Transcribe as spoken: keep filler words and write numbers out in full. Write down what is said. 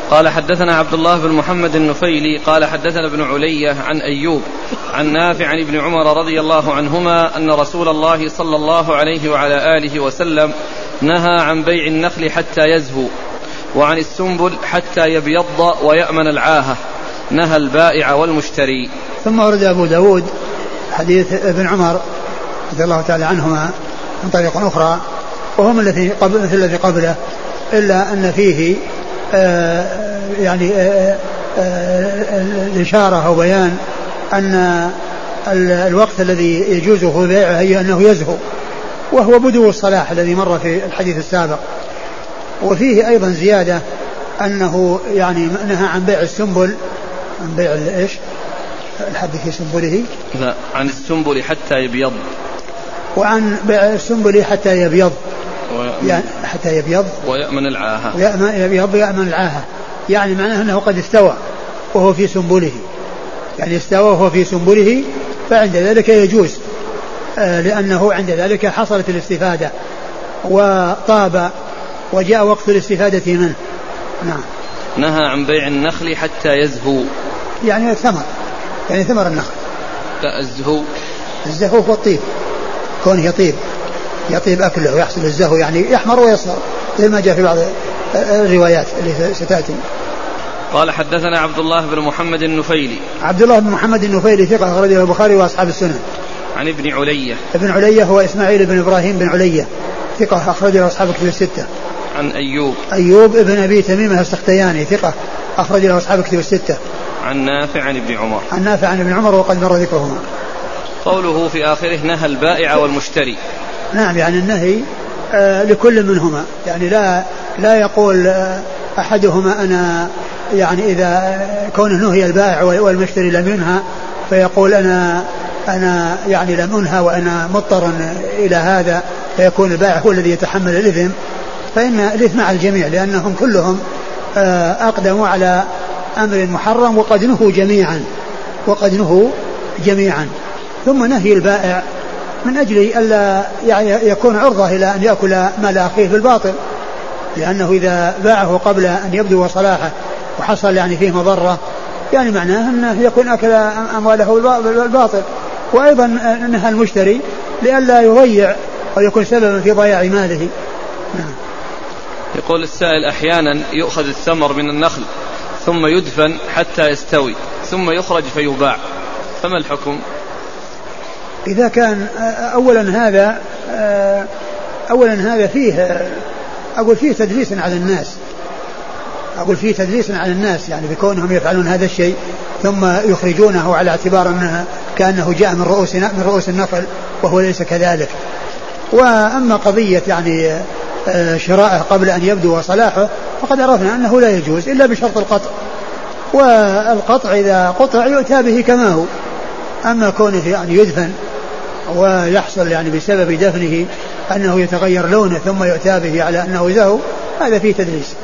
قال حدثنا عبد الله بن محمد النفيلي قال حدثنا ابن علية عن أيوب عن نافع عن ابن عمر رضي الله عنهما أن رسول الله صلى الله عليه وعلى آله وسلم نهى عن بيع النخل حتى يزهو وعن السنبل حتى يبيض ويأمن العاهة، نهى البائع والمشتري. ثم ورد أبو داود حديث ابن عمر رضي الله تعالى عنهما من طريق أخرى وهم الذي قبل مثل الذي قبله، إلا أن فيه آه يعني آه آه الإشارة أو بيان أن الوقت الذي يجوزه بيعه هي أنه يزهو، وهو بدو الصلاح الذي مر في الحديث السابق. وفيه أيضا زيادة أنه يعني نهى عن بيع السنبل، عن بيع إيش الحب في سنبله، لا عن السنبل حتى يبيض، وعن بيع السنبل حتى يبيض يعني حتى يبيض ويأمن العاهة، يبيض ويأمن العاهة، يعني معناه أنه قد استوى وهو في سنبله، يعني استوى وهو في سنبله، فعند ذلك يجوز آه لأنه عند ذلك حصلت الاستفادة وطاب وجاء وقت الاستفادة منه. نعم. نهى عن بيع النخل حتى يزهو، يعني الثمر، يعني ثمر النخل. لا الزهو، الزهو هو الطيب، كونه يطيب يطيب أكله ويحصل الزهو، يعني يحمر ويصفر زي ما جاء في بعض الروايات اللي ستأتي. قال حدثنا عبد الله بن محمد النفيلي. عبد الله بن محمد النفيلي ثقة أخرجه البخاري وأصحاب السنن. عن ابن علية. ابن علية هو إسماعيل بن إبراهيم بن علية ثقة أخرجه أصحاب الكتب الستة. عن أيوب. أيوب ابن أبي تميمة السختياني ثقة أخرجه أصحاب الكتب الستة. عن نافع عن ابن عمر. عن نافع عن ابن عمر وقد مر ذكرهما. قوله في آخره نهى البائع والمشتري. نعم، يعني النهي آه لكل منهما، يعني لا لا يقول آه أحدهما أنا يعني إذا كونه نهي البائع والمشتري لم ينهى فيقول أنا أنا يعني لم أنهى وأنا مضطر إلى هذا، فيكون البائع هو الذي يتحمل الإثم، فإن الإثم على الجميع لأنهم كلهم آه أقدموا على أمر محرم وقد نهوا جميعا وقد نهوا جميعا. ثم نهي البائع من أجل ألا يكون عرضة إلى أن يأكل مال أخيه بالباطل، لأنه إذا باعه قبل أن يبدو صلاحه وحصل يعني فيه مضرة يعني معناه أنه يكون أكل أمواله بالباطل. وأيضا نهى المشتري لئلا يضيع أو يكون سببا في ضياع ماله. نعم. يقول السائل أحيانا يؤخذ الثمر من النخل ثم يدفن حتى يستوي ثم يخرج فيباع، فما الحكم؟ إذا كان أولا هذا أولا هذا فيه أقول فيه تدليس على الناس، أقول فيه تدليس على الناس يعني بكونهم يفعلون هذا الشيء ثم يخرجونه على اعتبار أنه كأنه جاء من رؤوس من رؤوس النخل وهو ليس كذلك. وأما قضية يعني شرائه قبل أن يبدو صلاحه فقد عرفنا أنه لا يجوز إلا بشرط القطع، والقطع إذا قطع يؤتى به كما هو. أما كونه يعني يدفن ويحصل يعني بسبب دفنه أنه يتغير لونه ثم يؤتى به على أنه زهو، هذا فيه تدليس.